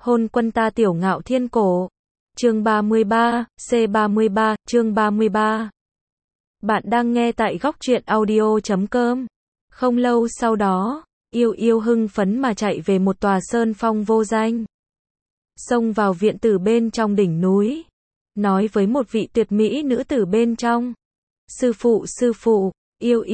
Hôn quân ta tiểu ngạo thiên cổ. Chương 33, C33, chương 33. Bạn đang nghe tại góc truyện audio.com. Không lâu sau đó, Yêu Yêu hưng phấn mà chạy về một tòa sơn phong vô danh. Xông vào viện tử bên trong đỉnh núi. Nói với một vị tuyệt mỹ nữ tử bên trong. Sư phụ, Yêu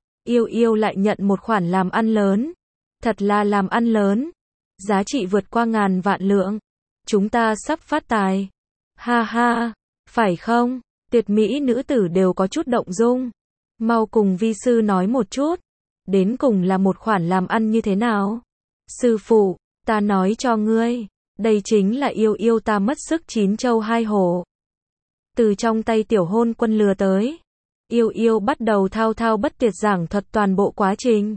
Yêu lại nhận một khoản làm ăn lớn. Thật là làm ăn lớn. Giá trị vượt qua 1000 vạn lượng. Chúng ta sắp phát tài. Ha ha, phải không? Tuyệt mỹ nữ tử đều có chút động dung. Mau cùng vi sư nói một chút. Đến cùng là một khoản làm ăn như thế nào? Sư phụ, ta nói cho ngươi. Đây chính là Yêu Yêu ta mất sức 9 châu 2 hổ. Từ trong tay tiểu hôn quân lừa tới. Yêu Yêu bắt đầu thao thao bất tuyệt giảng thuật toàn bộ quá trình.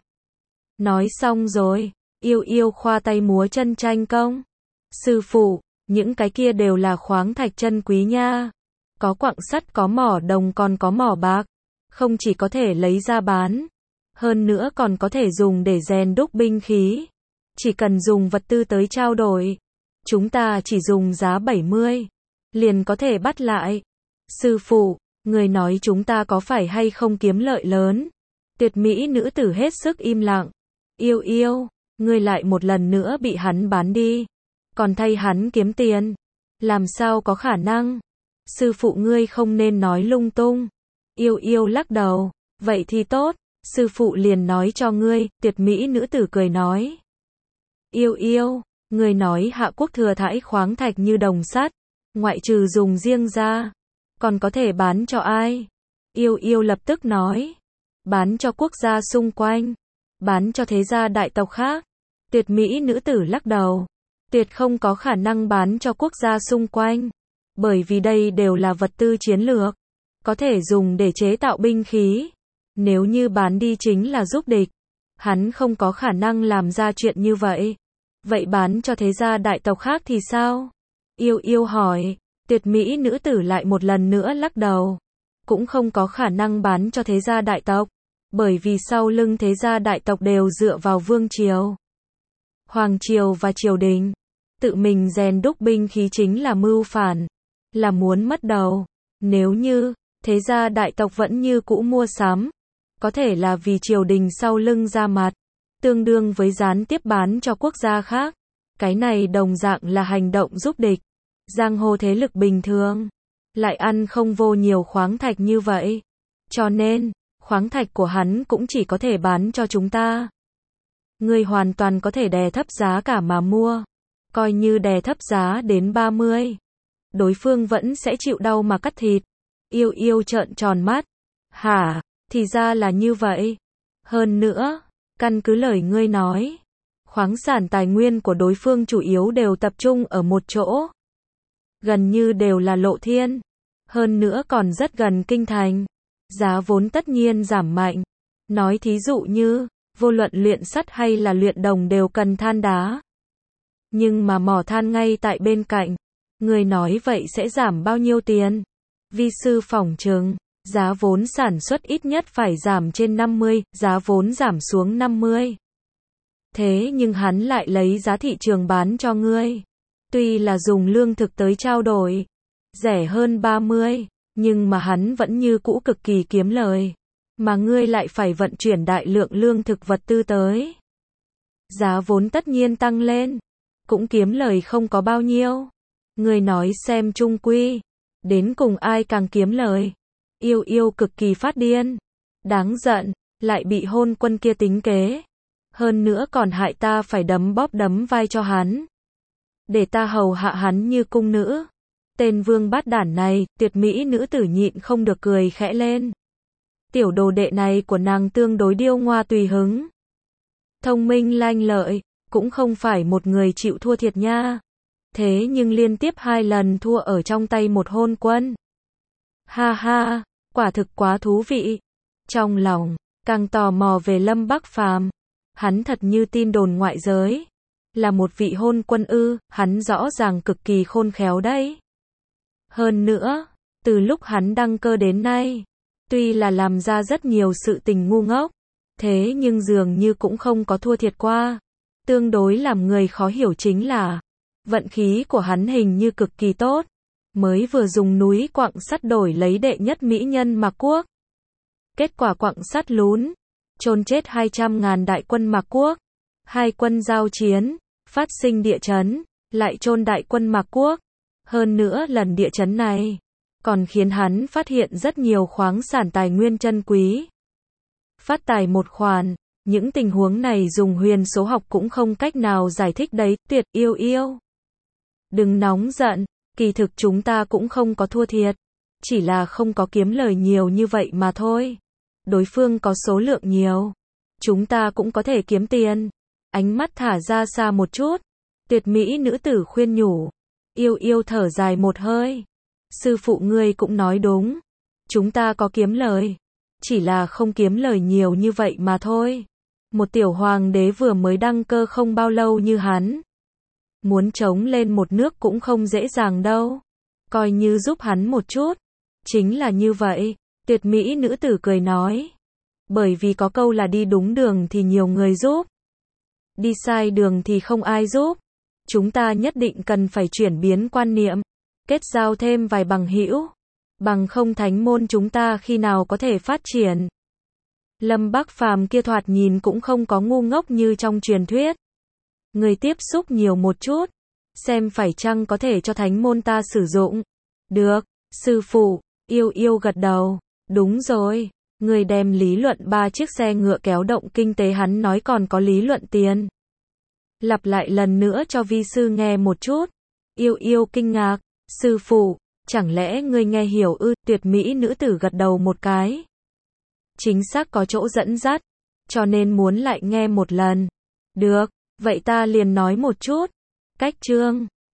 Nói xong rồi, Yêu Yêu khoa tay múa chân tranh công. Sư phụ, những cái kia đều là khoáng thạch chân quý nha. Có quặng sắt, có mỏ đồng, còn có mỏ bạc. Không chỉ có thể lấy ra bán, hơn nữa còn có thể dùng để rèn đúc binh khí. Chỉ cần dùng vật tư tới trao đổi, chúng ta chỉ dùng giá 70, liền có thể bắt lại. Sư phụ, người nói chúng ta có phải hay không kiếm lợi lớn? Tuyệt mỹ nữ tử hết sức im lặng. Yêu Yêu, ngươi lại một lần nữa bị hắn bán đi, còn thay hắn kiếm tiền. Làm sao có khả năng? Sư phụ ngươi không nên nói lung tung. Yêu Yêu lắc đầu. Vậy thì tốt, sư phụ liền nói cho ngươi. Tuyệt mỹ nữ tử cười nói. Yêu Yêu, ngươi nói Hạ Quốc thừa thãi khoáng thạch như đồng sắt, ngoại trừ dùng riêng ra, còn có thể bán cho ai? Yêu Yêu lập tức nói. Bán cho quốc gia xung quanh, bán cho thế gia đại tộc khác. Tuyệt mỹ nữ tử lắc đầu. Tuyệt không có khả năng bán cho quốc gia xung quanh, bởi vì đây đều là vật tư chiến lược, có thể dùng để chế tạo binh khí. Nếu như bán đi chính là giúp địch, hắn không có khả năng làm ra chuyện như vậy. Vậy bán cho thế gia đại tộc khác thì sao? Yêu Yêu hỏi. Tuyệt mỹ nữ tử lại một lần nữa lắc đầu. Cũng không có khả năng bán cho thế gia đại tộc, bởi vì sau lưng thế gia đại tộc đều dựa vào vương triều, hoàng triều và triều đình. Tự mình rèn đúc binh khí chính là mưu phản, là muốn mất đầu. Nếu như thế gia đại tộc vẫn như cũ mua sắm, có thể là vì triều đình sau lưng ra mặt, tương đương với gián tiếp bán cho quốc gia khác. Cái này đồng dạng là hành động giúp địch. Giang hồ thế lực bình thường lại ăn không vô nhiều khoáng thạch như vậy, cho nên khoáng thạch của hắn cũng chỉ có thể bán cho chúng ta. Ngươi hoàn toàn có thể đè thấp giá cả mà mua. Coi như đè thấp giá đến 30, đối phương vẫn sẽ chịu đau mà cắt thịt. Yêu Yêu trợn tròn mắt. Hả, thì ra là như vậy. Hơn nữa, căn cứ lời ngươi nói, khoáng sản tài nguyên của đối phương chủ yếu đều tập trung ở một chỗ, gần như đều là Lộ Thiên, hơn nữa còn rất gần kinh thành. Giá vốn tất nhiên giảm mạnh. Nói thí dụ như, vô luận luyện sắt hay là luyện đồng đều cần than đá. Nhưng mà mỏ than ngay tại bên cạnh. Người nói vậy sẽ giảm bao nhiêu tiền? Vi sư phỏng chừng, giá vốn sản xuất ít nhất phải giảm trên 50, giá vốn giảm xuống 50. Thế nhưng hắn lại lấy giá thị trường bán cho ngươi. Tuy là dùng lương thực tới trao đổi, rẻ hơn 30, nhưng mà hắn vẫn như cũ cực kỳ kiếm lời. Mà ngươi lại phải vận chuyển đại lượng lương thực vật tư tới. Giá vốn tất nhiên tăng lên, cũng kiếm lời không có bao nhiêu. Ngươi nói xem chung quy, đến cùng ai càng kiếm lời? Yêu Yêu cực kỳ phát điên. Đáng giận, lại bị hôn quân kia tính kế. Hơn nữa còn hại ta phải đấm bóp đấm vai cho hắn, để ta hầu hạ hắn như cung nữ. Tên vương bát đản này. Tuyệt mỹ nữ tử nhịn không được cười khẽ lên. Tiểu đồ đệ này của nàng tương đối điêu ngoa tùy hứng, thông minh lanh lợi, cũng không phải một người chịu thua thiệt nha. Thế nhưng liên tiếp 2 lần thua ở trong tay một hôn quân. Ha ha, quả thực quá thú vị. Trong lòng càng tò mò về Lâm Bắc Phàm. Hắn thật như tin đồn ngoại giới, là một vị hôn quân ư? Hắn rõ ràng cực kỳ khôn khéo đấy. Hơn nữa, từ lúc hắn đăng cơ đến nay, tuy là làm ra rất nhiều sự tình ngu ngốc, thế nhưng dường như cũng không có thua thiệt qua. Tương đối làm người khó hiểu chính là, Vận khí của hắn hình như cực kỳ tốt. Mới vừa dùng núi quặng sắt đổi lấy đệ nhất mỹ nhân Mạc Quốc. Kết quả quặng sắt lún, chôn chết 200.000 đại quân Mạc Quốc. Hai quân giao chiến, phát sinh địa chấn, lại chôn đại quân Mạc Quốc. Hơn nữa lần địa chấn này, còn khiến hắn phát hiện rất nhiều khoáng sản tài nguyên chân quý. Phát tài một khoản, những tình huống này dùng huyền số học cũng không cách nào giải thích đấy, Tuyệt Yêu Yêu. Đừng nóng giận, kỳ thực chúng ta cũng không có thua thiệt, chỉ là không có kiếm lời nhiều như vậy mà thôi. Đối phương có số lượng nhiều, chúng ta cũng có thể kiếm tiền. Ánh mắt thả ra xa một chút, tuyệt mỹ nữ tử khuyên nhủ. Yêu Yêu thở dài một hơi. Sư phụ ngươi cũng nói đúng, chúng ta có kiếm lời, chỉ là không kiếm lời nhiều như vậy mà thôi. Một tiểu hoàng đế vừa mới đăng cơ không bao lâu như hắn, muốn chống lên một nước cũng không dễ dàng đâu. Coi như giúp hắn một chút. Chính là như vậy, tuyệt mỹ nữ tử cười nói. Bởi vì có câu là đi đúng đường thì nhiều người giúp, đi sai đường thì không ai giúp. Chúng ta nhất định cần phải chuyển biến quan niệm, kết giao thêm vài bằng hữu, bằng không thánh môn chúng ta khi nào có thể phát triển. Lâm Bắc Phàm kia thoạt nhìn cũng không có ngu ngốc như trong truyền thuyết. Người tiếp xúc nhiều một chút, xem phải chăng có thể cho thánh môn ta sử dụng. Được, sư phụ. Yêu Yêu gật đầu. Đúng rồi, người đem lý luận 3 chiếc xe ngựa kéo động kinh tế hắn nói còn có lý luận tiền. Lặp lại lần nữa cho vi sư nghe một chút. Yêu Yêu kinh ngạc. Sư phụ, chẳng lẽ ngươi nghe hiểu ư? Tuyệt mỹ nữ tử gật đầu một cái. Chính xác có chỗ dẫn dắt, cho nên muốn lại nghe một lần. Được, vậy ta liền nói một chút. Cách chương